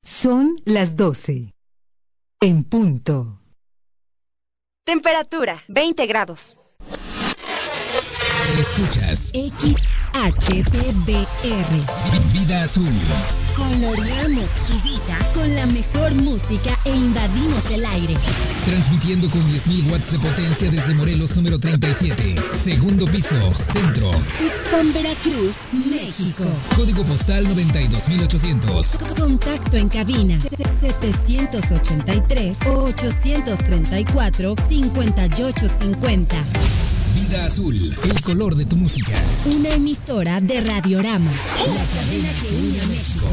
Son las 12. En punto. Temperatura, 20 grados. Escuchas XHTBR. Vida Azul. Coloreamos tu vida con la mejor música e invadimos el aire. Transmitiendo con 10.000 watts de potencia desde Morelos número 37. Segundo piso, centro. Tuxpan, Veracruz, México. Código postal 92.800. Contacto en cabina 783-834-5850. Vida Azul, el color de tu música. Una emisora de Radiorama. La cadena que une a México.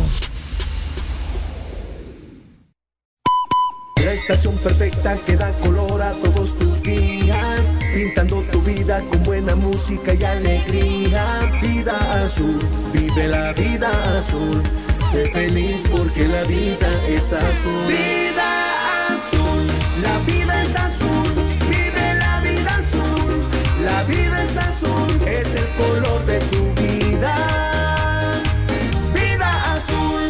La estación perfecta que da color a todos tus días, pintando tu vida con buena música y alegría. Vida Azul, vive la vida azul. Sé feliz porque la vida es azul. Vida Azul, la vida es azul. Vive la vida azul. La vida es azul, es el color de tu vida. Vida Azul.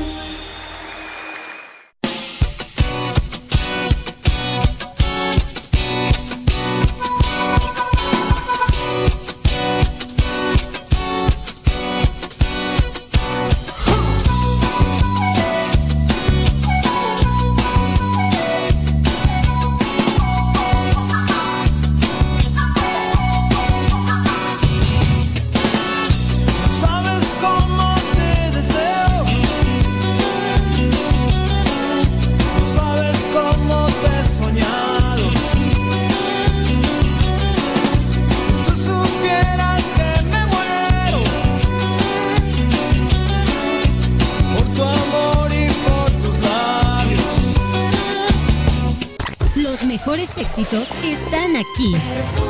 Los mejores éxitos están aquí.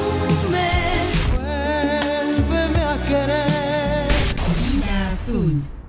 Vuélveme a querer. Vida Azul.